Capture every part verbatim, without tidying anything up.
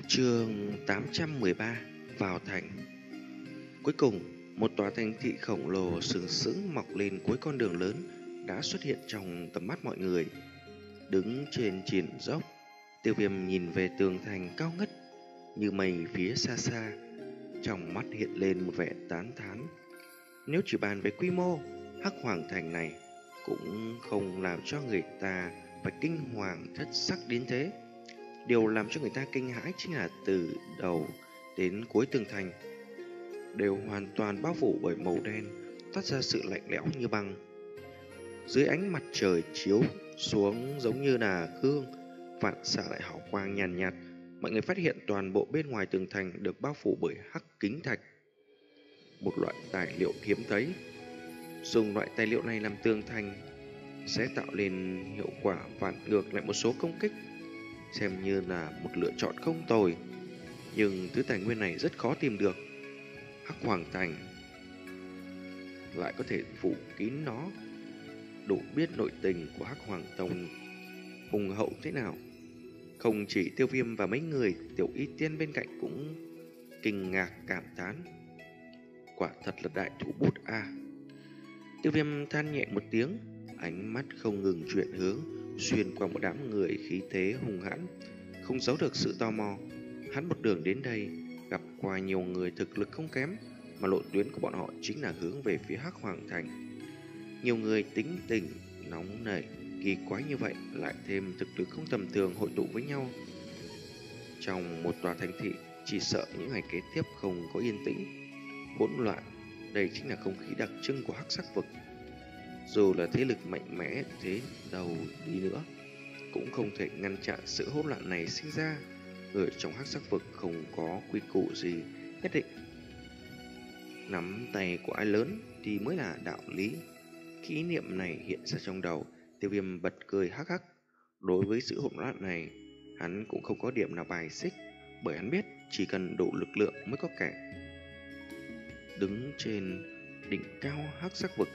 Chương tám trăm mười ba. Vào thành. Cuối cùng, một tòa thành thị khổng lồ sừng sững mọc lên cuối con đường lớn đã xuất hiện trong tầm mắt mọi người. Đứng trên triển dốc, Tiêu Viêm nhìn về tường thành cao ngất như mây phía xa xa, trong mắt hiện lên một vẻ tán thán. Nếu chỉ bàn về quy mô, Hắc Hoàng thành này cũng không làm cho người ta phải kinh hoàng thất sắc đến thế. Điều làm cho người ta kinh hãi chính là từ đầu đến cuối tường thành đều hoàn toàn bao phủ bởi màu đen, toát ra sự lạnh lẽo như băng. Dưới ánh mặt trời chiếu xuống giống như là gương, phản xạ lại hào quang nhàn nhạt, nhạt, mọi người phát hiện toàn bộ bên ngoài tường thành được bao phủ bởi hắc kính thạch, một loại tài liệu hiếm thấy. Dùng loại tài liệu này làm tường thành sẽ tạo nên hiệu quả phản ngược lại một số công kích, xem như là một lựa chọn không tồi. Nhưng thứ tài nguyên này rất khó tìm được. Hắc Hoàng thành lại có thể phủ kín nó, đủ biết nội tình của Hắc Hoàng tông hùng hậu thế nào. Không chỉ Tiêu Viêm và mấy người Tiểu Y Tiên bên cạnh cũng kinh ngạc cảm thán, quả thật là đại thủ bút a. À. Tiêu Viêm than nhẹ một tiếng, ánh mắt không ngừng chuyển hướng xuyên qua một đám người khí thế hùng hãn, không giấu được sự tò mò. Hắn một đường đến đây gặp qua nhiều người thực lực không kém, mà lộ tuyến của bọn họ chính là hướng về phía Hắc Hoàng thành. Nhiều người tính tình nóng nảy, kỳ quái như vậy, lại thêm thực lực không tầm thường hội tụ với nhau trong một tòa thành thị, chỉ sợ những ngày kế tiếp không có yên tĩnh, hỗn loạn. Đây chính là không khí đặc trưng của Hắc Sắc vực. Dù là thế lực mạnh mẽ thế đâu đi nữa, cũng không thể ngăn chặn sự hỗn loạn này sinh ra. Ở trong Hắc Sắc vực không có quy củ gì nhất định, nắm tay của ai lớn thì mới là đạo lý. Khi ý niệm này hiện ra trong đầu, Tiêu Viêm bật cười hắc hắc. Đối với sự hỗn loạn này, hắn cũng không có điểm nào bài xích, bởi hắn biết chỉ cần đủ lực lượng mới có kẻ. Đứng trên đỉnh cao Hắc Sắc vực,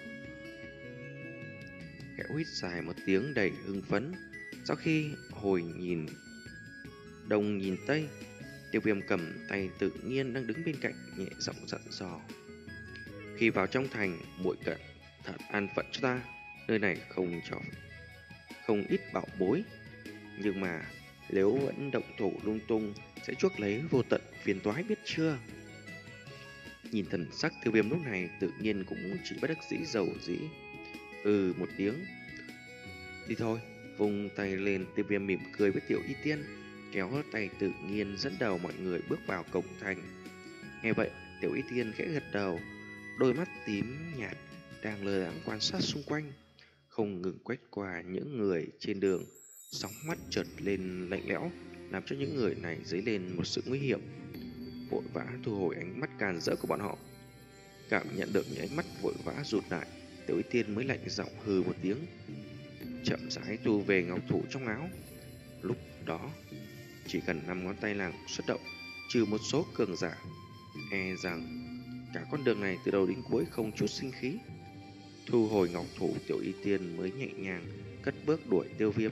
kẻ huýt dài một tiếng đầy hưng phấn. Sau khi hồi nhìn đông nhìn tây, Tiêu Viêm cầm tay tự nhiên đang đứng bên cạnh, nhẹ giọng dặn dò: khi vào trong thành, muội cẩn thận an phận cho ta. Nơi này không cho không ít bảo bối, nhưng mà nếu vẫn động thủ lung tung sẽ chuốc lấy vô tận phiền toái, biết chưa? Nhìn thần sắc Tiêu Viêm lúc này, tự nhiên cũng chỉ bất đắc dĩ dầu dĩ. Ừ một tiếng. Đi thôi. Vùng tay lên, Tiêu Viêm mỉm cười với Tiểu Y Tiên, kéo tay tự nhiên dẫn đầu mọi người bước vào cổng thành. Nghe vậy, Tiểu Y Tiên khẽ gật đầu, đôi mắt tím nhạt đang lơ đãng quan sát xung quanh, không ngừng quét qua những người trên đường. Sóng mắt chợt lên lạnh lẽo, làm cho những người này dấy lên một sự nguy hiểm. Vội vã thu hồi ánh mắt càn rỡ của bọn họ. Cảm nhận được những ánh mắt vội vã rụt lại, Tiểu Y Tiên mới lạnh giọng hừ một tiếng, chậm rãi thu về ngọc thủ trong áo. Lúc đó, chỉ cần năm ngón tay nàng xuất động, trừ một số cường giả, e rằng cả con đường này từ đầu đến cuối không chút sinh khí. Thu hồi ngọc thủ, Tiểu Y Tiên mới nhẹ nhàng cất bước đuổi Tiêu Viêm.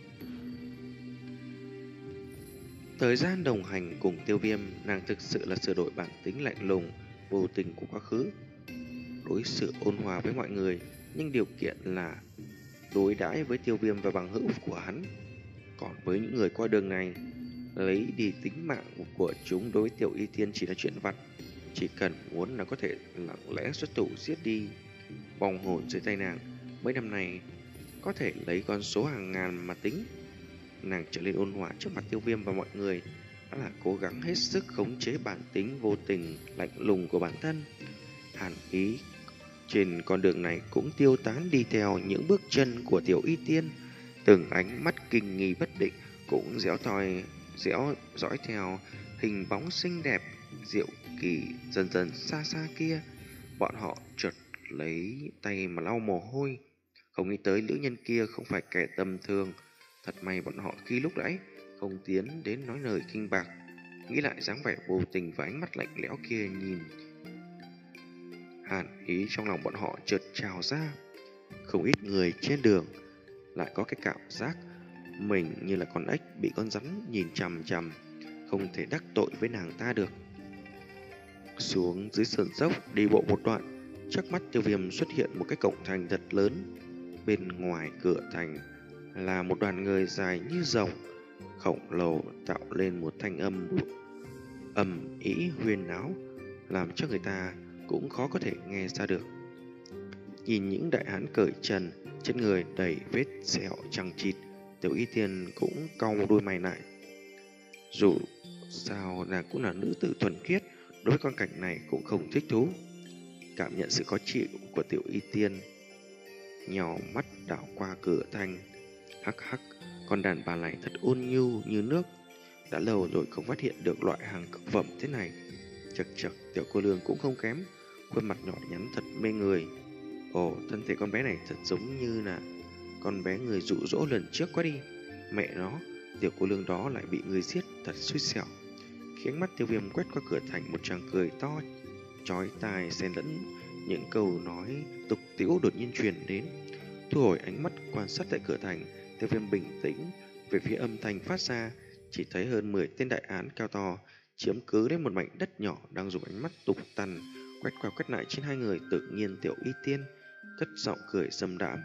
Thời gian đồng hành cùng Tiêu Viêm, nàng thực sự là sửa đổi bản tính lạnh lùng, vô tình của quá khứ, đối xử ôn hòa với mọi người, nhưng điều kiện là đối đãi với Tiêu Viêm và bằng hữu của hắn. Còn với những người qua đường này, lấy đi tính mạng của chúng đối với Tiểu Y Tiên chỉ là chuyện vặt. Chỉ cần muốn là có thể lặng lẽ xuất thủ giết đi. Vòng hồn dưới tay nàng mấy năm này có thể lấy con số hàng ngàn mà tính. Nàng trở nên ôn hòa trước mặt Tiêu Viêm và mọi người đã là cố gắng hết sức khống chế bản tính vô tình lạnh lùng của bản thân. Hàn ý trên con đường này cũng tiêu tán đi theo những bước chân của Tiểu Y Tiên. Từng ánh mắt kinh nghi bất định cũng dõi thoi dõi dõi theo hình bóng xinh đẹp diệu kỳ dần dần xa xa kia. Bọn họ chợt lấy tay mà lau mồ hôi, không nghĩ tới nữ nhân kia không phải kẻ tầm thường. Thật may bọn họ khi lúc nãy không tiến đến nói lời kinh bạc. Nghĩ lại dáng vẻ vô tình và ánh mắt lạnh lẽo kia, nhìn hàn ý trong lòng bọn họ chợt trào ra. Không ít người trên đường lại có cái cảm giác mình như là con ếch bị con rắn nhìn chằm chằm, không thể đắc tội với nàng ta được. Xuống dưới sườn dốc đi bộ một đoạn, trước mắt Tiêu Viêm xuất hiện một cái cổng thành thật lớn. Bên ngoài cửa thành là một đoàn người dài như rồng, khổng lồ tạo lên một thanh âm ầm ĩ huyên náo, làm cho người ta cũng khó có thể nghe ra được. Nhìn những đại hán cởi trần, trên người đầy vết sẹo chằng chịt, Tiểu Y Tiên cũng cau đôi mày lại. Dù sao nàng cũng là nữ tử thuần khiết, đối với con cảnh này cũng không thích thú. Cảm nhận sự khó chịu của Tiểu Y Tiên, nhỏ mắt đảo qua cửa thành. Hắc hắc, con đàn bà này thật ôn nhu như nước, đã lâu rồi không phát hiện được loại hàng cực phẩm thế này. Chật chật, tiểu cô nương cũng không kém, khuôn mặt nhỏ nhắn thật mê người. Ồ, thân thể con bé này thật giống như là con bé người dụ dỗ lần trước quá đi. Mẹ nó, tiểu cô nương đó lại bị người giết, thật xui xẻo. Khi ánh mắt Tiêu Viêm quét qua cửa thành, một tràng cười to chói tai xen lẫn những câu nói tục tĩu đột nhiên truyền đến. Thu hồi ánh mắt quan sát tại cửa thành, Tiêu Viêm bình tĩnh về phía âm thanh phát ra, chỉ thấy hơn mười tên đại án cao to chiếm cứ lấy một mảnh đất nhỏ, đang dùng ánh mắt tục tằn quét qua quét lại trên hai người. Tự nhiên Tiểu Y Tiên cất giọng cười dâm đãm,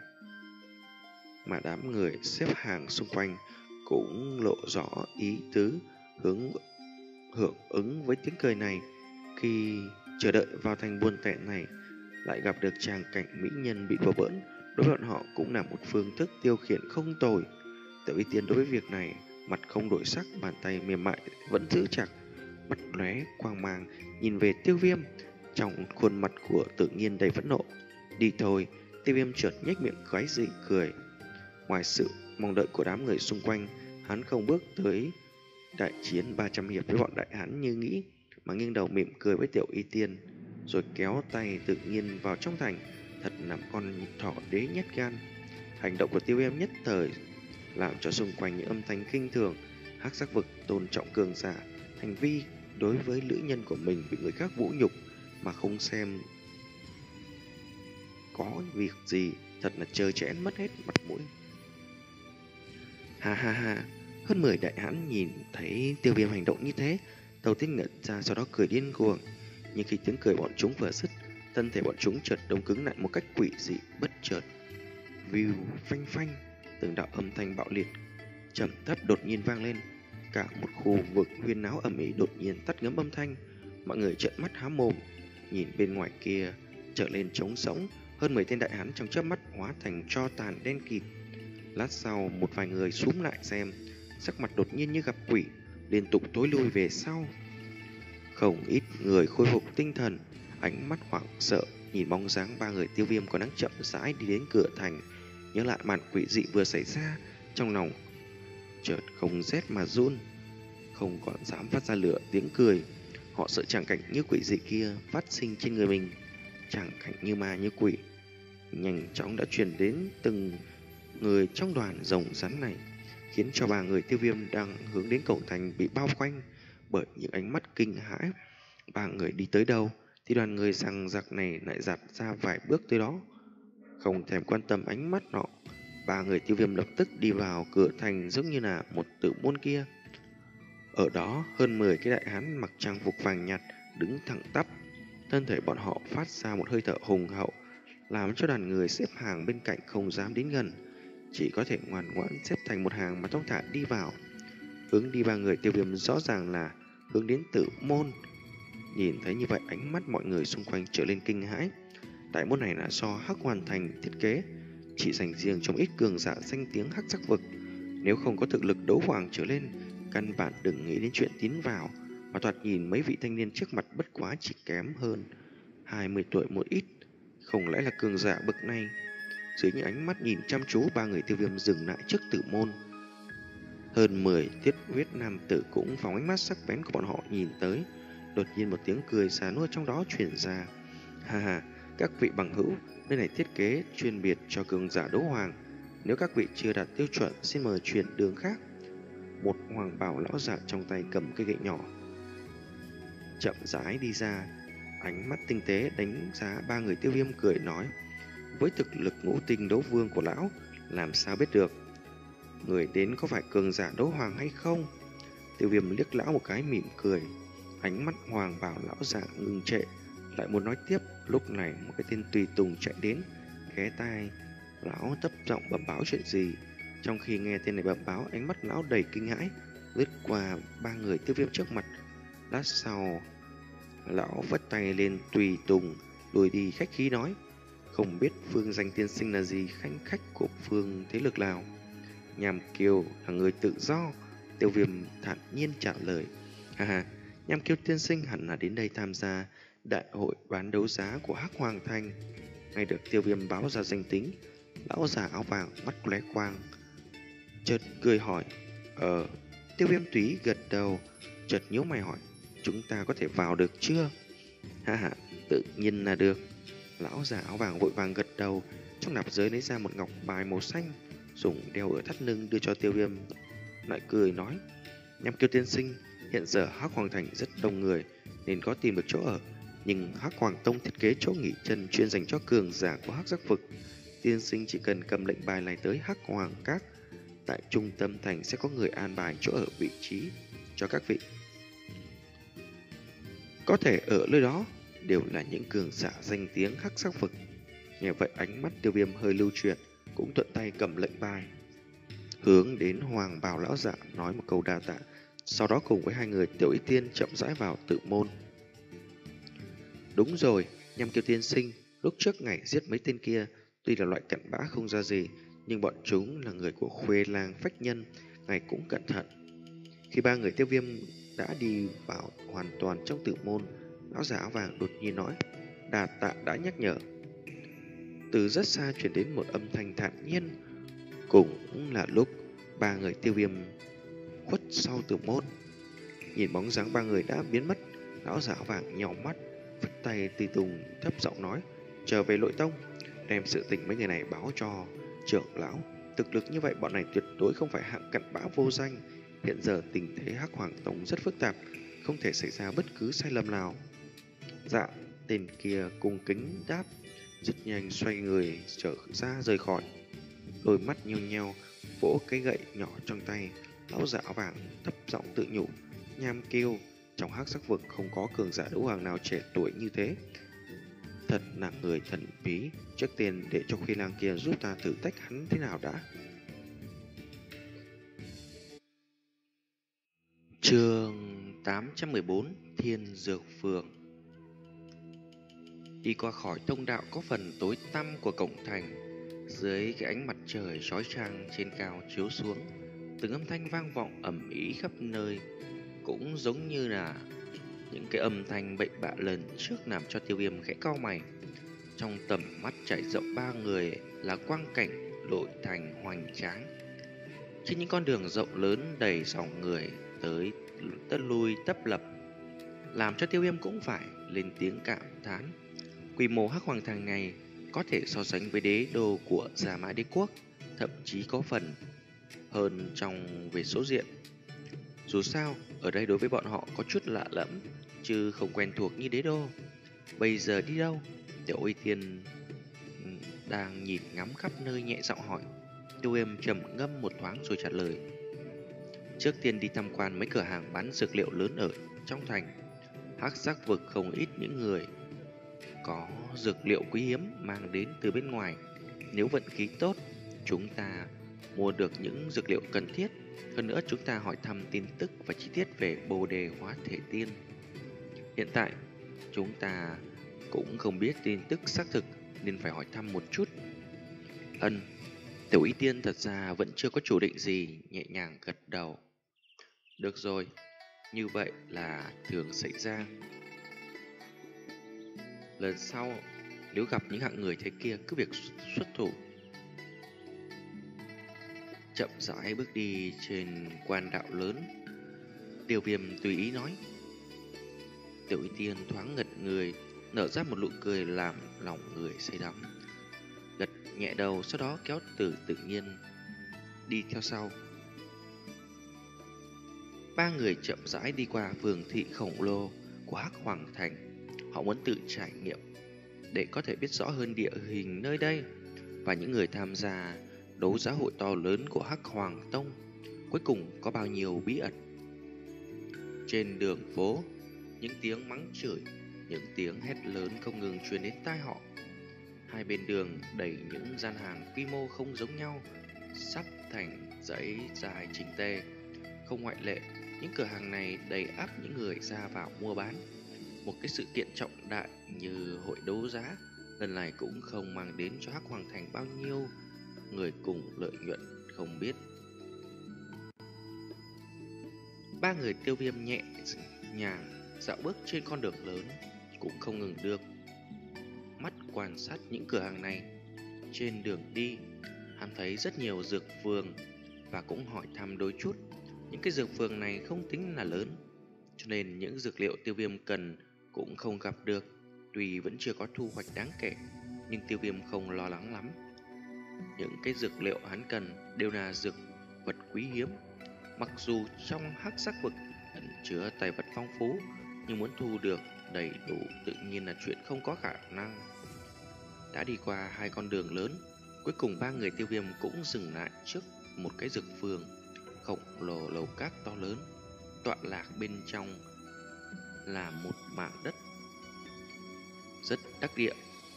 mà đám người xếp hàng xung quanh cũng lộ rõ ý tứ hướng hưởng ứng với tiếng cười này. Khi chờ đợi vào thành buôn tẹn này, lại gặp được tràng cảnh mỹ nhân bị đùa bỡn, đối với bọn họ cũng là một phương thức tiêu khiển không tồi. Tiểu Y Tiên đối với việc này mặt không đổi sắc, bàn tay mềm mại vẫn giữ chặt, mắt lóe quang mang nhìn về Tiêu Viêm, trong khuôn mặt của Tự Nhiên đầy phẫn nộ. Đi thôi. Tiêu Viêm chợt nhếch miệng quái dị cười. Ngoài sự mong đợi của đám người xung quanh, hắn không bước tới đại chiến ba trăm hiệp với bọn đại hán như nghĩ, mà nghiêng đầu mỉm cười với Tiểu Y Tiên, rồi kéo tay Tự Nhiên vào trong thành. Thật là con thỏ đế nhát gan. Hành động của Tiêu Viêm nhất thời làm cho xung quanh những âm thanh kinh thường. Hắc Sắc Vực tôn trọng cường giả, hành vi đối với nữ nhân của mình bị người khác vũ nhục mà không xem có việc gì, thật là trơ trẽn mất hết mặt mũi. Ha ha ha, hơn mười đại hãn nhìn thấy Tiêu Viêm hành động như thế, đầu tiên ngẩn ra, sau đó cười điên cuồng. Nhưng khi tiếng cười bọn chúng vừa dứt, thân thể bọn chúng chợt đông cứng lại một cách quỷ dị bất chợt. View phanh phanh, từng đạo âm thanh bạo liệt trầm thấp đột nhiên vang lên. Cả một khu vực huyên náo ầm ĩ đột nhiên tắt ngấm âm thanh. Mọi người trợn mắt há mồm, nhìn bên ngoài kia trở lên trống rỗng. Hơn mười tên đại hán trong chớp mắt hóa thành tro tàn đen kịt. Lát sau, một vài người xúm lại xem, sắc mặt đột nhiên như gặp quỷ, liên tục tối lui về sau. Không ít người khôi phục tinh thần, ánh mắt hoảng sợ nhìn bóng dáng ba người Tiêu Viêm còn đang chậm rãi đi đến cửa thành. Nhớ lại màn quỷ dị vừa xảy ra, trong lòng chợt không rét mà run, không còn dám phát ra lửa tiếng cười. Họ sợ tràng cảnh như quỷ dị kia phát sinh trên người mình. Tràng cảnh như ma như quỷ nhanh chóng đã truyền đến từng người trong đoàn rồng rắn này, khiến cho ba người Tiêu Viêm đang hướng đến cổng thành bị bao quanh bởi những ánh mắt kinh hãi. Ba người đi tới đâu thì đoàn người rằng giặc này lại giạt ra vài bước tới đó. Không thèm quan tâm ánh mắt họ, ba người Tiêu Viêm lập tức đi vào cửa thành giống như là một tử môn kia. Ở đó hơn mười cái đại hán mặc trang phục vàng nhạt đứng thẳng tắp, thân thể bọn họ phát ra một hơi thở hùng hậu, làm cho đoàn người xếp hàng bên cạnh không dám đến gần, chỉ có thể ngoan ngoãn xếp thành một hàng mà thong thả đi vào. Hướng đi ba người Tiêu Viêm rõ ràng là hướng đến tử môn. Nhìn thấy như vậy, ánh mắt mọi người xung quanh trở lên kinh hãi. Đại môn này là do Hắc Hoàn Thành thiết kế, chỉ dành riêng trong ít cường giả danh tiếng Hắc Sắc Vực. Nếu không có thực lực đấu hoàng trở lên, căn bản đừng nghĩ đến chuyện tiến vào. Mà thoạt nhìn mấy vị thanh niên trước mặt bất quá chỉ kém hơn hai mươi tuổi một ít, không lẽ là cường giả bậc này? Dưới những ánh mắt nhìn chăm chú, ba người Tiêu Viêm dừng lại trước tử môn. Hơn mười thiết huyết nam tử cũng phóng ánh mắt sắc bén của bọn họ nhìn tới. Đột nhiên một tiếng cười xà nua trong đó truyền ra. Ha ha, các vị bằng hữu, nơi này thiết kế chuyên biệt cho cường giả đấu hoàng. Nếu các vị chưa đạt tiêu chuẩn, xin mời chuyển đường khác. Một hoàng bào lão giả trong tay cầm cây gậy nhỏ chậm rãi đi ra, ánh mắt tinh tế đánh giá ba người Tiêu Viêm, cười nói: với thực lực ngũ tinh đấu vương của lão, làm sao biết được người đến có phải cường giả đấu hoàng hay không? Tiêu Viêm liếc lão một cái mỉm cười. Ánh mắt Hoàng Bảo lão giả ngừng trệ, lại muốn nói tiếp. Lúc này một cái tên tùy tùng chạy đến, ghé tai lão thấp giọng bẩm báo chuyện gì. Trong khi nghe tên này bẩm báo, ánh mắt lão đầy kinh hãi, lướt qua ba người Tiêu Viêm trước mặt. Lát sau, lão vất tay lên tùy tùng lùi đi, khách khí nói: không biết Phương Danh tiên sinh là gì, khanh khách của phương thế lực nào? Nham Kiều là người tự do. Tiêu Viêm thản nhiên trả lời. Ha ha, Nham Kiều tiên sinh hẳn là đến đây tham gia đại hội bán đấu giá của Hắc Hoàng Thành. Ngay được Tiêu Viêm báo ra danh tính, lão già áo vàng mắt lóe quang, chợt cười hỏi: Ờ. Tiêu Viêm túy gật đầu, chợt nhíu mày hỏi: chúng ta có thể vào được chưa? Ha ha, tự nhiên là được. Lão già áo vàng vội vàng gật đầu, trong nạp giới lấy ra một ngọc bài màu xanh, dùng đeo ở thắt lưng đưa cho Tiêu Viêm, lại cười nói: Nham Kiều tiên sinh, hiện giờ Hắc Hoàng Thành rất đông người nên có tìm được chỗ ở, nhưng Hắc Hoàng Tông thiết kế chỗ nghỉ chân chuyên dành cho cường giả của Hắc Giác Vực. Tiên sinh chỉ cần cầm lệnh bài này tới Hắc Hoàng Các, tại trung tâm thành sẽ có người an bài chỗ ở vị trí cho các vị. Có thể ở nơi đó đều là những cường giả danh tiếng Hắc Giác Vực. Nghe vậy ánh mắt Tiêu Viêm hơi lưu chuyển, cũng thuận tay cầm lệnh bài, hướng đến Hoàng Bào lão giả nói một câu đa tạ, sau đó cùng với hai người Tiểu Y Tiên chậm rãi vào tự môn. Đúng rồi, Nham Kiều tiên sinh, lúc trước ngài giết mấy tên kia, tuy là loại cặn bã không ra gì, nhưng bọn chúng là người của Khuê Lang Phách Nhân, ngài cũng cẩn thận. Khi ba người Tiêu Viêm đã đi vào hoàn toàn trong tự môn, lão giả áo vàng đột nhiên nói: đà tạ đã nhắc nhở. Từ rất xa chuyển đến một âm thanh thản nhiên, cũng là lúc ba người Tiêu Viêm khuất sau tự môn. Nhìn bóng dáng ba người đã biến mất, lão giả áo vàng nhào mắt, vứt tay tùy tùng thấp giọng nói: trở về nội tông, đem sự tình mấy người này báo cho trưởng lão. Thực lực như vậy bọn này tuyệt đối không phải hạng cặn bã vô danh. Hiện giờ tình thế Hắc Hoàng Tông rất phức tạp, không thể xảy ra bất cứ sai lầm nào. Dạ, tên kia cung kính đáp, rất nhanh xoay người trở ra rời khỏi. Đôi mắt nheo nheo, vỗ cái gậy nhỏ trong tay, lão giả áo vàng thấp giọng tự nhủ: Nham Kiều, trong Hắc Giác Vực không có cường giả đấu hoàng nào trẻ tuổi như thế, thật là người thần bí. Trước tiên để cho Khuê Lang kia giúp ta thử tách hắn thế nào đã. Chương tám trăm mười bốn, Thiên Dược Phường. Đi qua khỏi thông đạo có phần tối tăm của cổng thành, dưới cái ánh mặt trời chói chang trên cao chiếu xuống, từng âm thanh vang vọng ầm ĩ khắp nơi, cũng giống như là những cái âm thanh bậy bạ lần trước làm cho Tiêu Viêm khẽ cau mày. Trong tầm mắt trải rộng ba người là quang cảnh nội thành hoành tráng. Trên những con đường rộng lớn đầy dòng người tới tất lui tấp lập, làm cho Tiêu Viêm cũng phải lên tiếng cảm thán. Quy mô Hắc Hoàng Thành này có thể so sánh với đế đô của Giả Mã Đế Quốc, thậm chí có phần hơn trong về số diện. Dù sao, ở đây đối với bọn họ có chút lạ lẫm, chứ không quen thuộc như đế đô. Bây giờ đi đâu? Tiểu Y Tiên đang nhìn ngắm khắp nơi nhẹ giọng hỏi. Tiêu Viêm trầm ngâm một thoáng rồi trả lời: trước tiên đi tham quan mấy cửa hàng bán dược liệu lớn ở trong thành. Hắc Giác Vực không ít những người có dược liệu quý hiếm mang đến từ bên ngoài. Nếu vận khí tốt, chúng ta mua được những dược liệu cần thiết. Hơn nữa chúng ta hỏi thăm tin tức và chi tiết về Bồ Đề Hóa Thể Tiên. Hiện tại chúng ta cũng không biết tin tức xác thực nên phải hỏi thăm một chút. Ân, Tiểu Y Tiên thật ra vẫn chưa có chủ định gì, nhẹ nhàng gật đầu. Được rồi, như vậy là thường xảy ra. Lần sau nếu gặp những hạng người thế kia cứ việc xuất thủ. Chậm rãi bước đi trên quan đạo lớn, Tiêu Viêm tùy ý nói. Tiểu Y Tiên thoáng ngật người, nở ra một nụ cười làm lòng người say đắm, gật nhẹ đầu, sau đó kéo từ tự nhiên đi theo sau. Ba người chậm rãi đi qua phường thị khổng lồ của Hắc Hoàng Thành. Họ muốn tự trải nghiệm để có thể biết rõ hơn địa hình nơi đây và những người tham gia đấu giá hội to lớn của Hắc Hoàng Tông cuối cùng có bao nhiêu bí ẩn. Trên đường phố, những tiếng mắng chửi, những tiếng hét lớn không ngừng truyền đến tai họ. Hai bên đường đầy những gian hàng quy mô không giống nhau, sắp thành dãy dài chỉnh tề. Không ngoại lệ, những cửa hàng này đầy ắp những người ra vào mua bán. Một cái sự kiện trọng đại như hội đấu giá lần này cũng không mang đến cho Hắc Hoàng Thành bao nhiêu người cùng lợi nhuận không biết. Ba người Tiêu Viêm nhẹ nhàng dạo bước trên con đường lớn, cũng không ngừng được mắt quan sát những cửa hàng này. Trên đường đi, hắn thấy rất nhiều dược phường và cũng hỏi thăm đôi chút. Những cái dược phường này không tính là lớn, cho nên những dược liệu Tiêu Viêm cần cũng không gặp được. Tuy vẫn chưa có thu hoạch đáng kể, nhưng Tiêu Viêm không lo lắng lắm. Những cái dược liệu hắn cần đều là dược vật quý hiếm. Mặc dù trong hắc sắc vực ẩn chứa tài vật phong phú, nhưng muốn thu được đầy đủ tự nhiên là chuyện không có khả năng. Đã đi qua hai con đường lớn, cuối cùng ba người Tiêu Viêm cũng dừng lại trước một cái dược phường khổng lồ lầu các to lớn. Tọa lạc bên trong là một mảng đất rất đắc địa.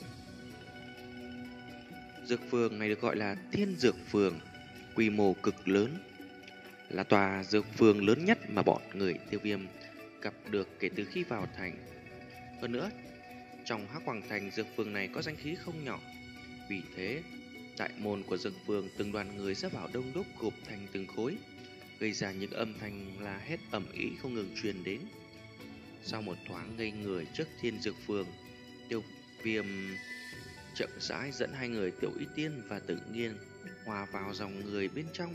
Dược phường này được gọi là Thiên Dược Phường, quy mô cực lớn, là tòa dược phường lớn nhất mà bọn người Tiêu Viêm gặp được kể từ khi vào thành. Hơn nữa, trong Hắc Hoàng Thành, dược phường này có danh khí không nhỏ. Vì thế, đại môn của dược phường từng đoàn người ra vào đông đúc gộp thành từng khối, gây ra những âm thanh la hét ầm ĩ không ngừng truyền đến. Sau một thoáng ngây người trước Thiên Dược Phường, Tiêu Viêm chậm rãi dẫn hai người Tiểu Y Tiên và Tự Nhiên hòa vào dòng người bên trong.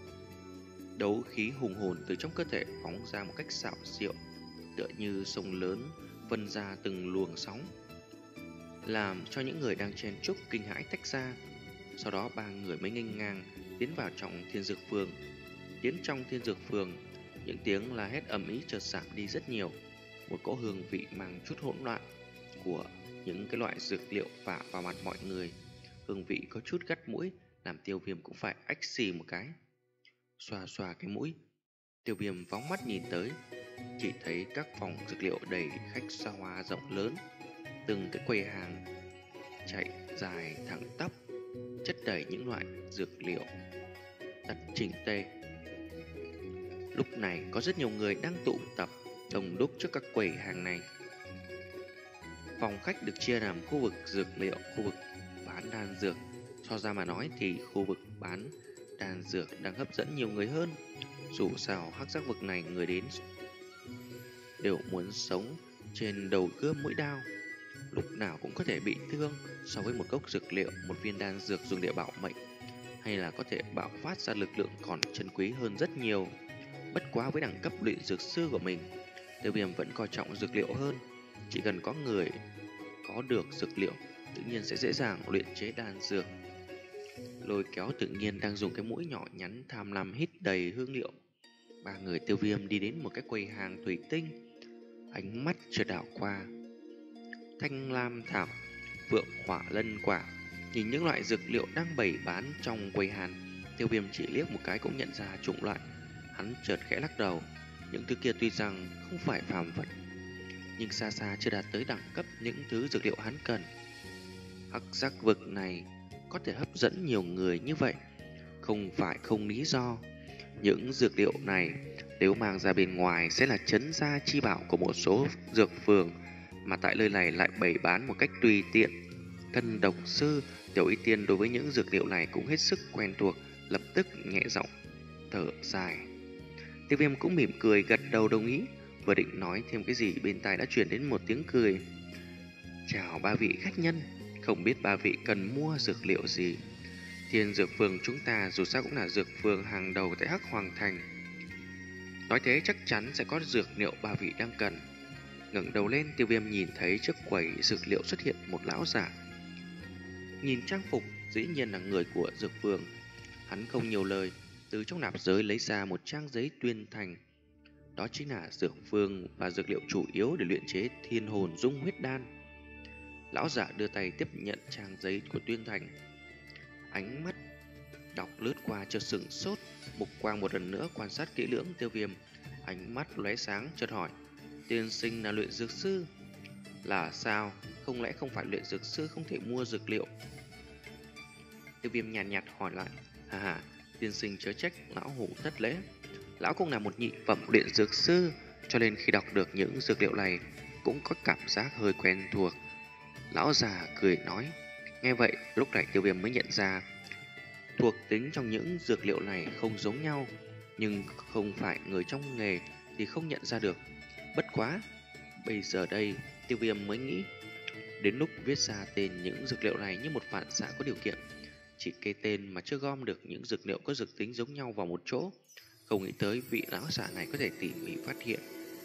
Đấu khí hùng hồn từ trong cơ thể phóng ra một cách xảo diệu, tựa như sông lớn vân ra từng luồng sóng, làm cho những người đang chen chúc kinh hãi tách ra. Sau đó ba người mới nghênh ngang tiến vào trong Thiên Dược Phường. Tiến trong Thiên Dược Phường, những tiếng la hét ầm ĩ chợt giảm đi rất nhiều. Một cỗ hương vị mang chút hỗn loạn của những cái loại dược liệu phả vào mặt mọi người. Hương vị có chút gắt mũi, làm Tiêu Viêm cũng phải ách xì một cái. Xoa xoa cái mũi, Tiêu Viêm phóng mắt nhìn tới, chỉ thấy các phòng dược liệu đầy khách xa hoa rộng lớn, từng cái quầy hàng chạy dài thẳng tắp, chất đầy những loại dược liệu đặt chỉnh tề. Lúc này có rất nhiều người đang tụ tập đông đúc trước các quầy hàng này. Phòng khách được chia làm khu vực dược liệu, khu vực bán đan dược. So ra mà nói thì khu vực bán đan dược đang hấp dẫn nhiều người hơn. Dù sao hắc sắc vực này người đến đều muốn sống trên đầu cướp mũi đao, lúc nào cũng có thể bị thương. So với một cốc dược liệu, một viên đan dược dùng để bảo mệnh hay là có thể bạo phát ra lực lượng còn chân quý hơn rất nhiều. Bất quá với đẳng cấp luyện dược sư của mình, Tiêu Viêm vẫn coi trọng dược liệu hơn. Chỉ cần có người có được dược liệu, tự nhiên sẽ dễ dàng luyện chế đan dược. Lôi kéo Tự Nhiên đang dùng cái mũi nhỏ nhắn tham lam hít đầy hương liệu. Ba người Tiêu Viêm đi đến một cái quầy hàng thủy tinh, ánh mắt chợt đảo qua thanh lam thảo, vượng hỏa lân quả. Nhìn những loại dược liệu đang bày bán trong quầy hàng, Tiêu Viêm chỉ liếc một cái cũng nhận ra chủng loại. Hắn chợt khẽ lắc đầu. Những thứ kia tuy rằng không phải phàm vật, nhưng xa xa chưa đạt tới đẳng cấp những thứ dược liệu hắn cần. Hắc sắc vực này có thể hấp dẫn nhiều người như vậy, không phải không lý do. Những dược liệu này nếu mang ra bên ngoài sẽ là trấn gia chi bảo của một số dược phường, mà tại nơi này lại bày bán một cách tùy tiện. Thân độc sư Tiểu Y Tiên đối với những dược liệu này cũng hết sức quen thuộc, lập tức nhẹ giọng thở dài. Tiêu Viêm cũng mỉm cười gật đầu đồng ý. Vừa định nói thêm cái gì, bên tai đã truyền đến một tiếng cười. Chào ba vị khách nhân, không biết ba vị cần mua dược liệu gì? Thiên Dược Phường chúng ta dù sao cũng là dược phường hàng đầu tại Hắc Hoàng Thành. Nói thế chắc chắn sẽ có dược liệu ba vị đang cần. Ngẩng đầu lên, Tiêu Viêm nhìn thấy trước quầy dược liệu xuất hiện một lão giả. Nhìn trang phục dĩ nhiên là người của dược phường. Hắn không nhiều lời, từ trong nạp giới lấy ra một trang giấy tuyên thành. Đó chính là dược phương và dược liệu chủ yếu để luyện chế thiên hồn dung huyết đan. Lão giả đưa tay tiếp nhận trang giấy của tuyên thành. Ánh mắt đọc lướt qua cho sửng sốt, mục quang một lần nữa quan sát kỹ lưỡng Tiêu Viêm. Ánh mắt lóe sáng chợt hỏi: Tiên sinh là luyện dược sư? Là sao? Không lẽ không phải luyện dược sư không thể mua dược liệu? Tiêu Viêm nhàn nhạt, nhạt hỏi lại. Hà hà, tiên sinh chớ trách lão hủ thất lễ. Lão cũng là một nhị phẩm luyện dược sư, cho nên khi đọc được những dược liệu này cũng có cảm giác hơi quen thuộc. Lão già cười nói. Nghe vậy, lúc này Tiêu Viêm mới nhận ra thuộc tính trong những dược liệu này không giống nhau, nhưng không phải người trong nghề thì không nhận ra được. Bất quá, bây giờ đây Tiêu Viêm mới nghĩ, đến lúc viết ra tên những dược liệu này như một phản xạ có điều kiện, chỉ kê tên mà chưa gom được những dược liệu có dược tính giống nhau vào một chỗ. Không nghĩ tới vị lão giả này có thể tỉ mỉ phát hiện.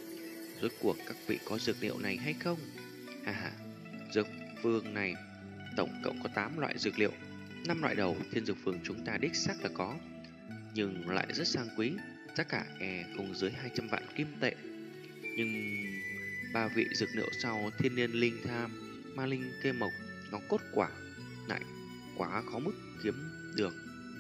Rốt cuộc các vị có dược liệu này hay không? Hà hà, dược phương này tổng cộng có tám loại dược liệu. Năm loại đầu thiên dược phường chúng ta đích xác là có, nhưng lại rất sang quý, giá cả e không dưới hai trăm vạn kim tệ. Nhưng ba vị dược liệu sau thiên niên linh tham, ma linh kê mộc, ngọc cốt quả lại quá khó mức kiếm được.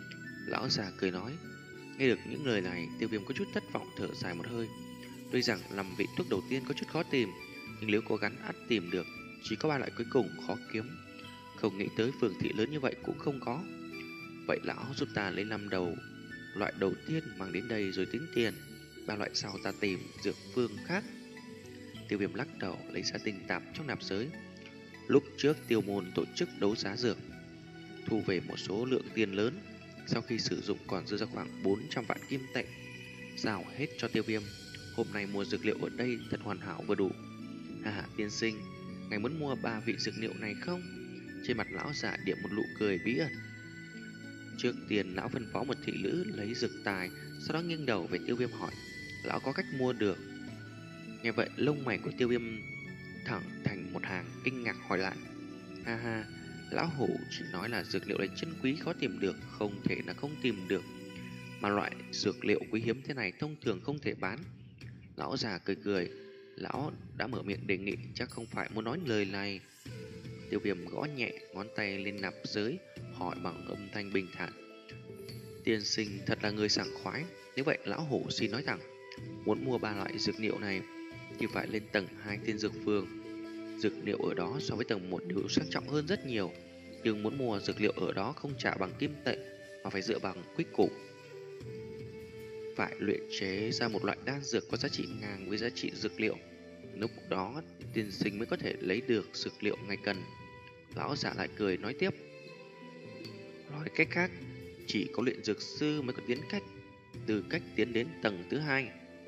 Lão già cười nói. Nghe được những lời này, Tiêu Viêm có chút thất vọng thở dài một hơi. Tuy rằng làm vị thuốc đầu tiên có chút khó tìm, nhưng nếu cố gắng ắt tìm được, chỉ có ba loại cuối cùng khó kiếm. Không nghĩ tới phường thị lớn như vậy cũng không có. Vậy lão giúp ta lấy năm đầu loại đầu tiên mang đến đây rồi tính tiền, ba loại sau ta tìm dược phương khác. Tiêu Viêm lắc đầu lấy ra tinh tạp trong nạp giới. Lúc trước Tiêu môn tổ chức đấu giá dược, thu về một số lượng tiền lớn, sau khi sử dụng còn dư ra khoảng bốn trăm vạn kim tệ, giao hết cho Tiêu Viêm. Hôm nay mua dược liệu ở đây thật hoàn hảo vừa đủ. Hà hà, tiên sinh, ngài muốn mua ba vị dược liệu này không? Trên mặt lão giả điểm một nụ cười bí ẩn. Trước tiên lão phân phó một thị nữ lấy dược tài, sau đó nghiêng đầu về Tiêu Viêm hỏi, lão có cách mua được? Nghe vậy lông mày của Tiêu Viêm thẳng thành một hàng kinh ngạc hỏi lại. Ha ha, lão hủ chỉ nói là dược liệu này chân quý khó tìm được, không thể là không tìm được, mà loại dược liệu quý hiếm thế này thông thường không thể bán. Lão già cười cười, lão đã mở miệng đề nghị, chắc không phải muốn nói lời này. Tiêu Viêm gõ nhẹ ngón tay lên nạp giới, hỏi bằng âm thanh bình thản. Tiên sinh thật là người sảng khoái. Nếu vậy lão hủ xin nói thẳng, muốn mua ba loại dược liệu này thì phải lên tầng hai thiên dược phường. Dược liệu ở đó so với tầng một đều sang trọng hơn rất nhiều, nhưng muốn mua dược liệu ở đó không trả bằng kim tệ mà phải dựa bằng quy củ. Phải luyện chế ra một loại đan dược có giá trị ngang với giá trị dược liệu. Lúc đó tiên sinh mới có thể lấy được dược liệu ngài cần. Lão giả lại cười nói tiếp. Nói cách khác, chỉ có luyện dược sư mới có tiến cách, từ cách tiến đến tầng thứ hai.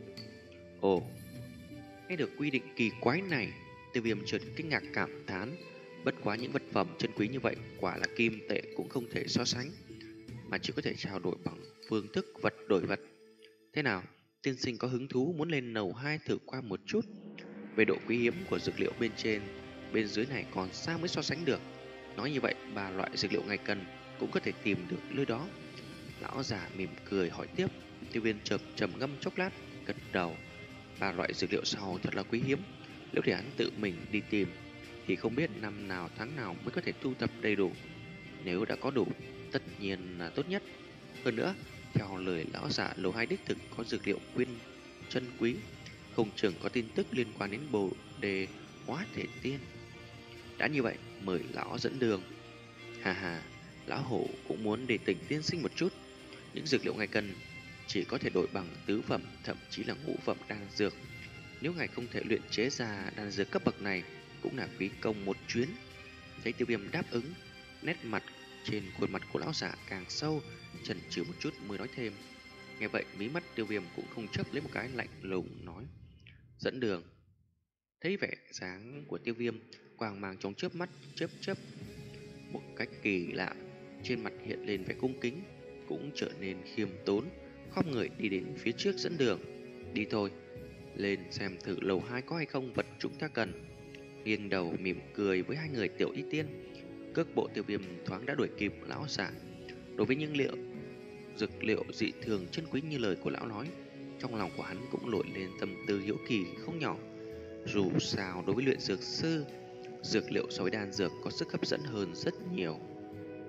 Ồ, nghe được quy định kỳ quái này, Tiêu Viêm chợt kinh ngạc cảm thán. Bất quá những vật phẩm chân quý như vậy quả là kim tệ cũng không thể so sánh, mà chỉ có thể trao đổi bằng phương thức vật đổi vật. Thế nào, tiên sinh có hứng thú muốn lên lầu hai thử qua một chút? Về độ quý hiếm của dược liệu bên trên, bên dưới này còn sao mới so sánh được. Nói như vậy, ba loại dược liệu ngài cần cũng có thể tìm được nơi đó. Lão già mỉm cười hỏi tiếp. Tiêu Viêm chợt trầm ngâm chốc lát, gật đầu. Ba loại dược liệu sau thật là quý hiếm, nếu để hắn tự mình đi tìm thì không biết năm nào tháng nào mới có thể thu thập đầy đủ. Nếu đã có đủ, tất nhiên là tốt nhất. Hơn nữa, theo lời lão giả, lầu hai đích thực có dược liệu quyên chân quý, không chừng có tin tức liên quan đến bồ đề hóa thể tiên. Đã như vậy, mời lão dẫn đường. Hà hà, lão hổ cũng muốn để tỉnh tiên sinh một chút. Những dược liệu ngài cần chỉ có thể đổi bằng tứ phẩm, thậm chí là ngũ phẩm đan dược. Nếu ngài không thể luyện chế ra đan dược cấp bậc này, cũng là phí công một chuyến. Thấy Tiêu Viêm đáp ứng, nét mặt trên khuôn mặt của lão giả càng sâu, chần chừ một chút mới nói thêm. Nghe vậy, mí mắt Tiêu Viêm cũng không chớp lấy một cái, lạnh lùng nói. Dẫn đường. Thấy vẻ dáng của Tiêu Viêm, quang mang trong chớp mắt chớp chớp một cách kỳ lạ, trên mặt hiện lên vẻ cung kính, cũng trở nên khiêm tốn, khom người đi đến phía trước dẫn đường. Đi thôi, lên xem thử lầu hai có hay không vật chúng ta cần. Nghiêng đầu mỉm cười với hai người Tiểu Y Tiên, cước bộ Tiêu Viêm thoáng đã đuổi kịp lão giả. Đối với những liệu dược liệu dị thường chân quý như lời của lão nói, trong lòng của hắn cũng nổi lên tâm tư hiếu kỳ không nhỏ. Dù sao đối với luyện dược sư, dược liệu so với đan dược có sức hấp dẫn hơn rất nhiều.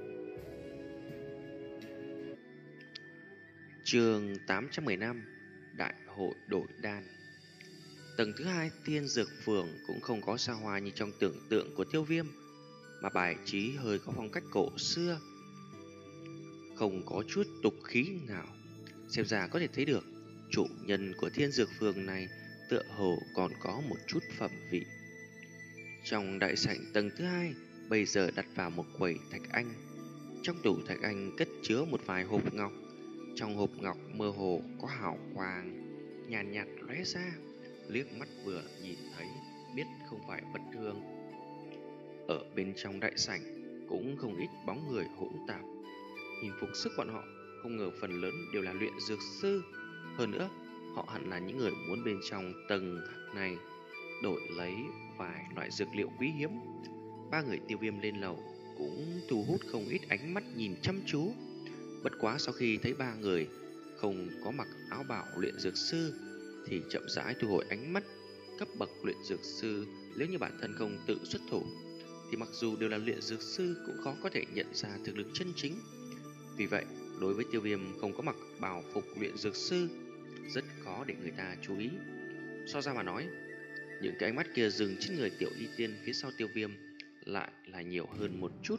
Chương tám trăm mười lăm. đại hội đổi đan. Tầng thứ hai Tiên Dược Phường cũng không có xa hoa như trong tưởng tượng của Tiêu Viêm, mà bài trí hơi có phong cách cổ xưa, không có chút tục khí nào. Xem ra có thể thấy được chủ nhân của Thiên Dược Phường này tựa hồ còn có một chút phẩm vị. Trong đại sảnh tầng thứ hai bây giờ đặt vào một quầy thạch anh. Trong tủ thạch anh cất chứa một vài hộp ngọc. Trong hộp ngọc mơ hồ có hào quang nhàn nhạt lóe ra, liếc mắt vừa nhìn thấy biết không phải vật thường. Ở bên trong đại sảnh cũng không ít bóng người hỗn tạp. Nhìn phục sức bọn họ, không ngờ phần lớn đều là luyện dược sư. Hơn nữa, họ hẳn là những người muốn bên trong tầng này đổi lấy vài loại dược liệu quý hiếm. Ba người Tiêu Viêm lên lầu cũng thu hút không ít ánh mắt nhìn chăm chú. Bất quá sau khi thấy ba người không có mặc áo bào luyện dược sư thì chậm rãi thu hồi ánh mắt. Cấp bậc luyện dược sư nếu như bản thân không tự xuất thủ thì mặc dù đều là luyện dược sư cũng khó có thể nhận ra thực lực chân chính. Vì vậy, đối với Tiêu Viêm không có mặc bào phục luyện dược sư rất khó để người ta chú ý. So ra mà nói, những cái ánh mắt kia dừng trên người Tiểu Y Tiên phía sau Tiêu Viêm lại là nhiều hơn một chút.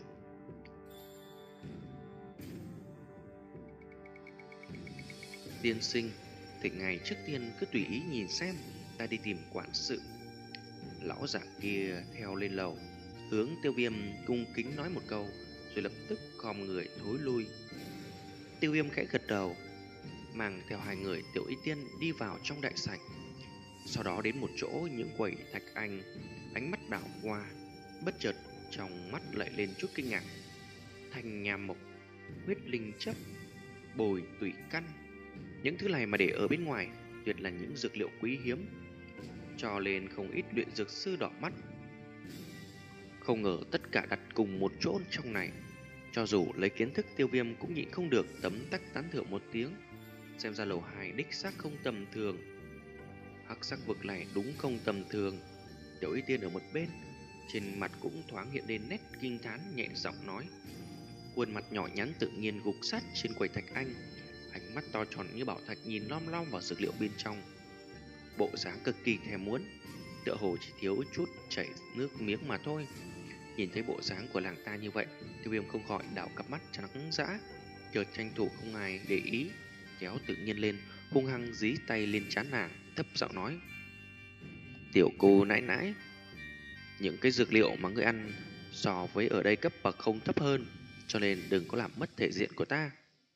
Tiên sinh, thì ngày trước tiên cứ tùy ý nhìn xem, ta đi tìm quản sự. Lão giả kia theo lên lầu, hướng Tiêu Viêm cung kính nói một câu, rồi lập tức khom người thối lui. Tiêu Viêm khẽ gật đầu, mang theo hai người Tiểu Y Tiên đi vào trong đại sảnh. Sau đó đến một chỗ những quầy thạch anh, ánh mắt đảo qua, bất chợt trong mắt lại lên chút kinh ngạc. Thanh nham mộc, huyết linh chấp, bồi tủy căn, những thứ này mà để ở bên ngoài tuyệt là những dược liệu quý hiếm, cho nên không ít luyện dược sư đỏ mắt. Không ngờ tất cả đặt cùng một chỗ trong này. Cho dù lấy kiến thức, Tiêu Viêm cũng nhịn không được tấm tắc tán thưởng một tiếng. Xem ra lầu hai đích xác không tầm thường. Hắc sắc vực này đúng không tầm thường. Tiểu Y Tiên ở một bên, trên mặt cũng thoáng hiện lên nét kinh thán, nhẹ giọng nói. Khuôn mặt nhỏ nhắn tự nhiên gục sát trên quầy thạch anh, ánh mắt to tròn như bảo thạch nhìn lom lom vào dược liệu bên trong. Bộ dáng cực kỳ thèm muốn, tựa hồ chỉ thiếu chút chảy nước miếng mà thôi. Nhìn thấy bộ dáng của làng ta như vậy, Tiêu Viêm không khỏi đảo cặp mắt trắng dã, chợt tranh thủ không ai để ý, kéo tự nhiên lên, hung hăng dí tay lên trán nàng, thấp giọng nói: Tiểu cô nãi nãi, những cái dược liệu mà ngươi ăn so với ở đây cấp bậc không thấp hơn, cho nên đừng có làm mất thể diện của ta.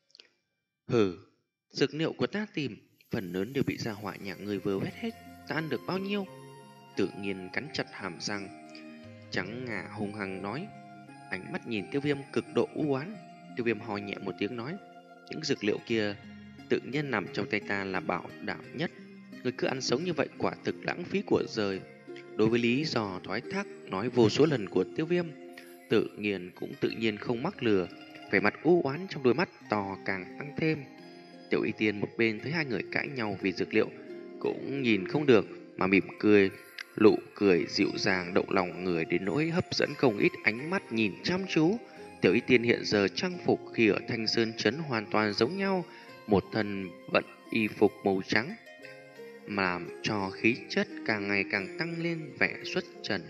Hừ, dược liệu của ta tìm phần lớn đều bị gia hỏa nhà người vừa vét hết, ta ăn được bao nhiêu? Tự nhiên cắn chặt hàm răng, trắng ngà hung hăng nói. Ánh mắt nhìn Tiêu Viêm cực độ u oán. Tiêu Viêm ho nhẹ một tiếng nói: những dược liệu kia tự nhiên nằm trong tay ta là bảo đảm nhất. Người cứ ăn sống như vậy quả thực lãng phí của rời. Đối với lý do thoái thác nói vô số lần của Tiêu Viêm, tự nhiên cũng tự nhiên không mắc lừa. Vẻ mặt u oán trong đôi mắt to càng tăng thêm. Tiểu Y Tiên một bên thấy hai người cãi nhau vì dược liệu cũng nhìn không được mà mỉm cười, nụ cười dịu dàng động lòng người đến nỗi hấp dẫn không ít ánh mắt nhìn chăm chú. Tiểu Y Tiên hiện giờ trang phục khi ở Thanh Sơn Trấn hoàn toàn giống nhau, một thân vận y phục màu trắng, mà làm cho khí chất càng ngày càng tăng lên vẻ xuất trần.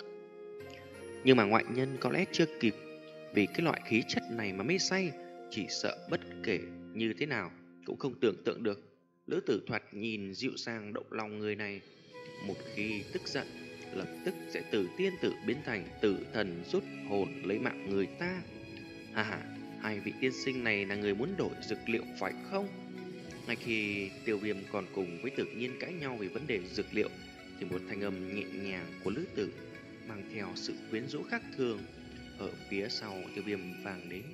Nhưng mà ngoại nhân có lẽ chưa kịp vì cái loại khí chất này mà mê say, chỉ sợ bất kể như thế nào cũng không tưởng tượng được lữ tử thoạt nhìn dịu dàng động lòng người này, một khi tức giận lập tức sẽ từ tiên tử biến thành tử thần rút hồn lấy mạng người ta. À hà, hai vị tiên sinh này là người muốn đổi dược liệu phải không? Ngay khi Tiêu Viêm còn cùng với tự nhiên cãi nhau về vấn đề dược liệu thì một thanh âm nhẹ nhàng của lữ tử mang theo sự quyến rũ khác thường ở phía sau Tiêu Viêm vang đến.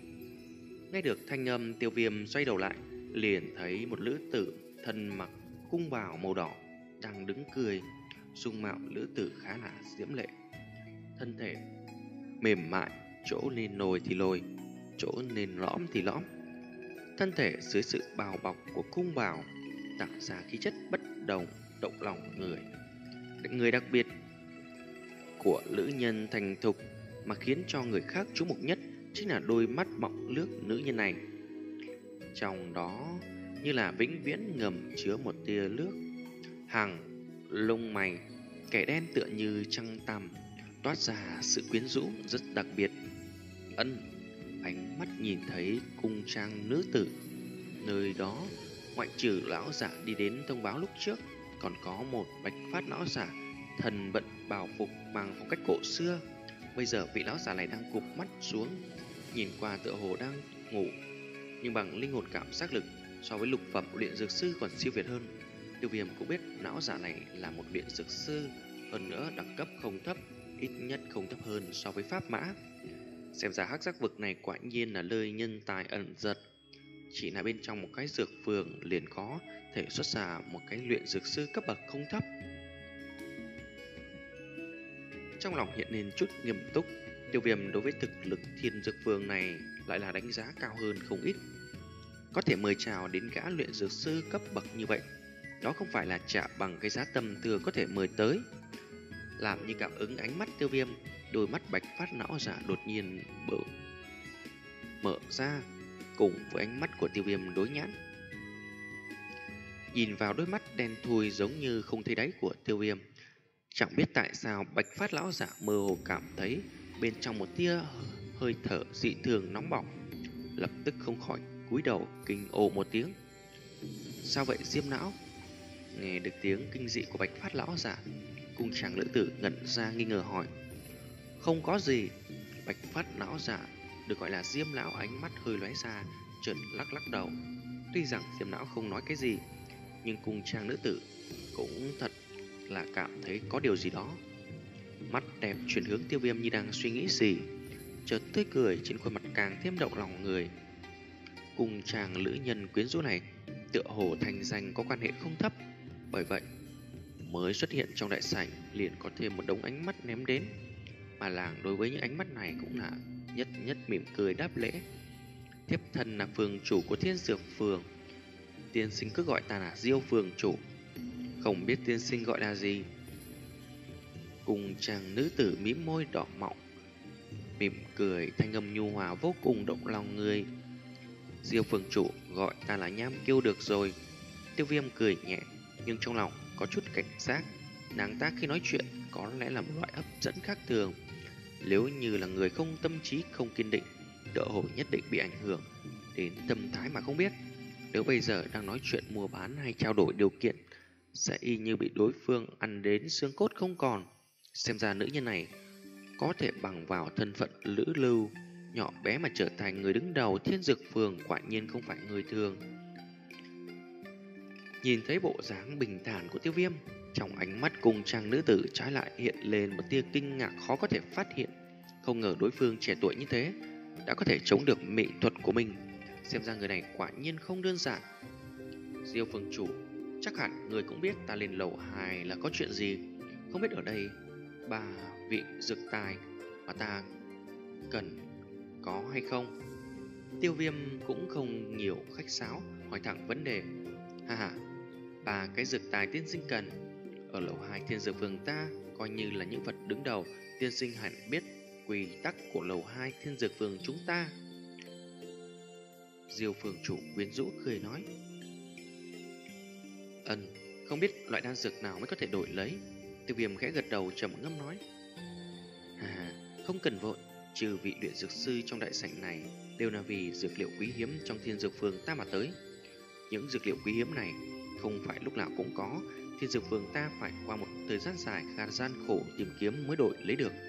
Nghe được thanh âm, Tiêu Viêm xoay đầu lại, liền thấy một lữ tử thân mặc cung bào màu đỏ đang đứng cười. Dung mạo lữ tử khá là diễm lệ, thân thể mềm mại, chỗ nên nồi thì lồi, chỗ nên lõm thì lõm. Thân thể dưới sự bào bọc của cung bào tạo ra khí chất bất đồng, động lòng người. Người đặc biệt của nữ nhân thành thục mà khiến cho người khác chú mục nhất chính là đôi mắt mọng nước nữ nhân này. Trong đó như là vĩnh viễn ngầm chứa một tia nước. Hàng lông mày kẻ đen tựa như trăng tằm, toát ra sự quyến rũ rất đặc biệt. Ân, ánh mắt nhìn thấy cung trang nữ tử. Nơi đó, ngoại trừ lão giả đi đến thông báo lúc trước, còn có một bạch phát lão giả, thần vận bào phục bằng phong cách cổ xưa. Bây giờ vị lão giả này đang cụp mắt xuống, nhìn qua tựa hồ đang ngủ, nhưng bằng linh hồn cảm giác lực so với lục phẩm luyện dược sư còn siêu việt hơn. Tiêu Viêm cũng biết lão giả này là một luyện dược sư, hơn nữa đẳng cấp không thấp, ít nhất không thấp hơn so với pháp mã. Xem ra hắc giác vực này quả nhiên là nơi nhân tài ẩn giật. Chỉ là bên trong một cái dược phường liền có thể xuất ra một cái luyện dược sư cấp bậc không thấp. Trong lòng hiện lên chút nghiêm túc, Tiêu Viêm đối với thực lực thiên dược phường này lại là đánh giá cao hơn không ít. Có thể mời chào đến gã luyện dược sư cấp bậc như vậy, đó không phải là trả bằng cái giá tầm thường có thể mời tới. Làm như cảm ứng ánh mắt Tiêu Viêm, đôi mắt bạch phát não giả đột nhiên mở, mở ra, cùng với ánh mắt của Tiêu Viêm đối nhãn. Nhìn vào đôi mắt đen thui giống như không thấy đáy của Tiêu Viêm, chẳng biết tại sao bạch phát lão giả mơ hồ cảm thấy bên trong một tia hơi thở dị thường nóng bỏng, lập tức không khỏi cúi đầu kinh ồ một tiếng. Sao vậy Diêm lão? Nghe được tiếng kinh dị của bạch phát lão giả, cung trang nữ tử ngẩn ra nghi ngờ hỏi. Không có gì. Bạch phát lão giả được gọi là Diêm lão ánh mắt hơi lóe ra, chợt lắc lắc đầu. Tuy rằng Diêm lão không nói cái gì, nhưng cung trang nữ tử cũng thật là cảm thấy có điều gì đó. Mắt đẹp chuyển hướng Tiêu Viêm như đang suy nghĩ gì, chợt tươi cười trên khuôn mặt càng thêm động lòng người. Cung trang nữ nhân quyến rũ này tựa hồ thành danh có quan hệ không thấp, bởi vậy mới xuất hiện trong đại sảnh liền có thêm một đống ánh mắt ném đến, mà làng đối với những ánh mắt này cũng là nhất nhất mỉm cười đáp lễ. Thiếp thân là phường chủ của Thiên Dược Phường, tiên sinh cứ gọi ta là Diêu phường chủ. Không biết tiên sinh gọi là gì? Cùng chàng nữ tử mím môi đỏ mọng, mỉm cười thanh âm nhu hòa vô cùng động lòng người. Diêu phường chủ gọi ta là Nham Kiêu được rồi. Tiêu Viêm cười nhẹ, nhưng trong lòng có chút cảnh giác. Nàng ta khi nói chuyện có lẽ là một loại hấp dẫn khác thường. Nếu như là người không tâm trí không kiên định, tựa hồ nhất định bị ảnh hưởng đến tâm thái mà không biết. Nếu bây giờ đang nói chuyện mua bán hay trao đổi điều kiện, sẽ y như bị đối phương ăn đến xương cốt không còn. Xem ra nữ nhân này có thể bằng vào thân phận lữ lưu nhỏ bé mà trở thành người đứng đầu Thiên Dược Phường quả nhiên không phải người thường. Nhìn thấy bộ dáng bình thản của Tiêu Viêm, trong ánh mắt cung trang nữ tử trái lại hiện lên một tia kinh ngạc khó có thể phát hiện. Không ngờ đối phương trẻ tuổi như thế đã có thể chống được mỹ thuật của mình. Xem ra người này quả nhiên không đơn giản. Diêu phường chủ, chắc hẳn người cũng biết ta lên lầu hai là có chuyện gì. Không biết ở đây ba vị dược tài mà ta cần có hay không? Tiêu Viêm cũng không nhiều khách sáo, hỏi thẳng vấn đề. Ha ha, ba cái dược tài tiên sinh cần ở lầu hai Thiên Dược Phường ta coi như là những vật đứng đầu. Tiên sinh hẳn biết quy tắc của lầu hai Thiên Dược Phường chúng ta. Diêu phường chủ quyến rũ cười nói. Ân, không biết loại đan dược nào mới có thể đổi lấy? Tiêu Viêm khẽ gật đầu trầm ngâm nói. À, không cần vội, trừ vị luyện dược sư trong đại sảnh này đều là vì dược liệu quý hiếm trong Thiên Dược Phường ta mà tới. Những dược liệu quý hiếm này không phải lúc nào cũng có, Thiên Dược Phường ta phải qua một thời gian dài khá gian khổ tìm kiếm mới đổi lấy được.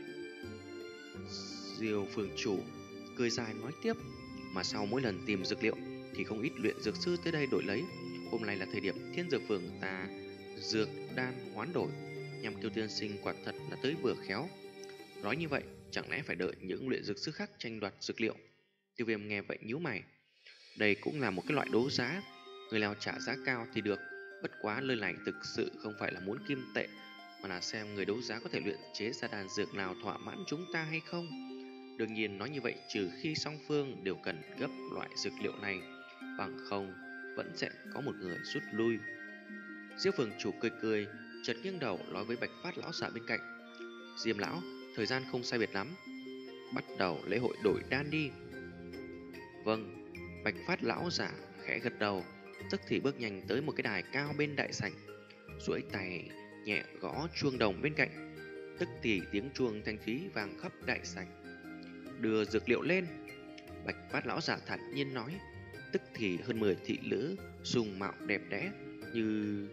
Diêu phường chủ cười dài nói tiếp. Mà sau mỗi lần tìm dược liệu thì không ít luyện dược sư tới đây đổi lấy. Hôm nay là thời điểm Thiên Dược Phường ta dược đan hoán đổi, nhằm Kiêu tiên sinh quả thật là tới vừa khéo. Nói như vậy, chẳng lẽ phải đợi những luyện dược sư khác tranh đoạt dược liệu? Tiêu Viêm nghe vậy nhíu mày. Đây cũng là một cái loại đấu giá, người nào trả giá cao thì được. Bất quá lời này thực sự không phải là muốn kim tệ, mà là xem người đấu giá có thể luyện chế ra đan dược nào thỏa mãn chúng ta hay không. Đương nhiên nói như vậy trừ khi song phương đều cần gấp loại dược liệu này, bằng không vẫn sẽ có một người rút lui. Diêu phường chủ cười cười, chợt nghiêng đầu nói với bạch phát lão giả bên cạnh. Diêm lão, thời gian không sai biệt lắm, bắt đầu lễ hội đổi đan đi. Vâng. Bạch phát lão giả khẽ gật đầu, tức thì bước nhanh tới một cái đài cao bên đại sảnh, duỗi tay nhẹ gõ chuông đồng bên cạnh, tức thì tiếng chuông thanh thúy vang khắp đại sảnh. Đưa dược liệu lên, Bạch Phát lão giả thản nhiên nói. Tức thì hơn mười thị nữ dùng mạo đẹp đẽ như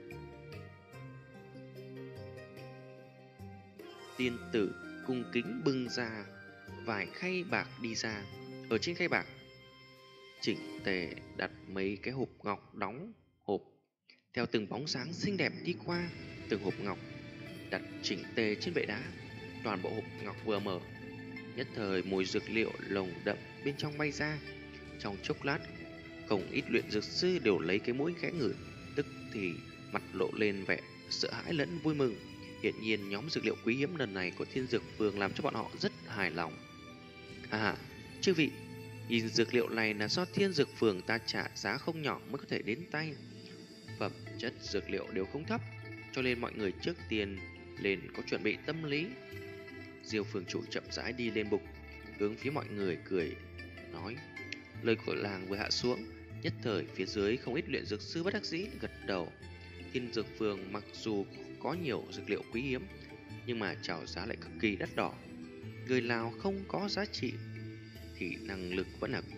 tiên tử cung kính bưng ra vài khay bạc đi ra. Ở trên khay bạc chỉnh tề đặt mấy cái hộp ngọc đóng hộp theo từng bóng dáng xinh đẹp đi qua. Từng hộp ngọc đặt chỉnh tề trên bệ đá. Toàn bộ hộp ngọc vừa mở, nhất thời mùi dược liệu lồng đậm bên trong bay ra. Trong chốc lát, không ít luyện dược sư đều lấy cái mũi khẽ ngửi, tức thì mặt lộ lên vẻ sợ hãi lẫn vui mừng. Hiện nhiên nhóm dược liệu quý hiếm lần này của Thiên Dược Phường làm cho bọn họ rất hài lòng. À, chư vị, nhìn dược liệu này là do Thiên Dược Phường ta trả giá không nhỏ mới có thể đến tay. Phẩm chất dược liệu đều không thấp, cho nên mọi người trước tiên lên có chuẩn bị tâm lý. Diêu Phường chủ chậm rãi đi lên bục, hướng phía mọi người cười nói. Lời của làng vừa hạ xuống, nhất thời phía dưới không ít luyện dược sư bất đắc dĩ gật đầu. Thiên Dược Phường mặc dù có nhiều dược liệu quý hiếm, nhưng mà chào giá lại cực kỳ đắt đỏ. Người nào không có giá trị thì năng lực vẫn là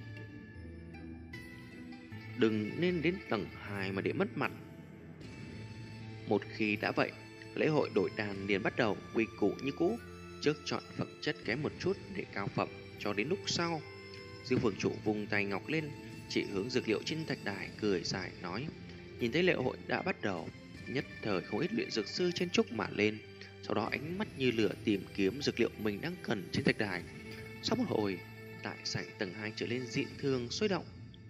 đừng nên đến tầng hai mà để mất mặt. Một khi đã vậy, lễ hội đổi đàn liền bắt đầu quy củ như cũ, trước chọn phẩm chất kém một chút để cao phẩm cho đến lúc sau. Diêu Phường chủ vùng tay ngọc lên, chỉ hướng dược liệu trên thạch đài cười dài nói. Nhìn thấy lễ hội đã bắt đầu, nhất thời không ít luyện dược sư trên trúc mà lên, sau đó ánh mắt như lửa tìm kiếm dược liệu mình đang cần trên thạch đài. Sau một hồi, đại sảnh tầng hai trở lên dị thường sôi động.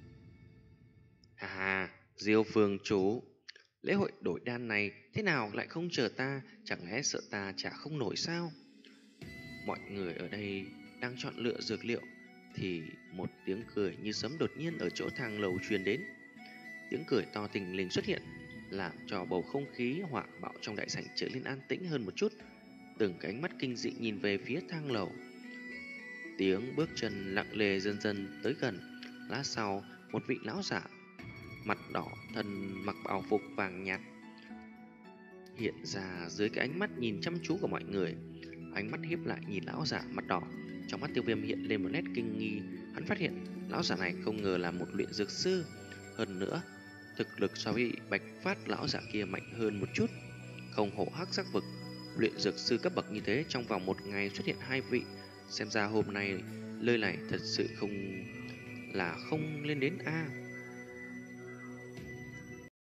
À, Diêu Phường chủ, lễ hội đổi đan này thế nào lại không chờ ta, chẳng lẽ sợ ta trả không nổi sao? Mọi người ở đây đang chọn lựa dược liệu thì một tiếng cười như sấm đột nhiên ở chỗ thang lầu truyền đến. Tiếng cười to tình lình xuất hiện, làm cho bầu không khí hoảng bạo trong đại sảnh trở nên an tĩnh hơn một chút. Từng cái ánh mắt kinh dị nhìn về phía thang lầu. Tiếng bước chân lặng lề dần dần tới gần. Lát sau, một vị lão giả mặt đỏ, thân mặc bào phục vàng nhạt hiện ra dưới cái ánh mắt nhìn chăm chú của mọi người. Ánh mắt hiếp lại nhìn lão giả mặt đỏ, trong mắt Tiêu Viêm hiện lên một nét kinh nghi. Hắn phát hiện lão giả này không ngờ là một luyện dược sư, hơn nữa thực lực so với Bạch Phát lão giả kia mạnh hơn một chút. Không hổ hắc sắc vực, luyện dược sư cấp bậc như thế trong vòng một ngày xuất hiện hai vị, xem ra hôm nay nơi này thật sự không là không lên đến A.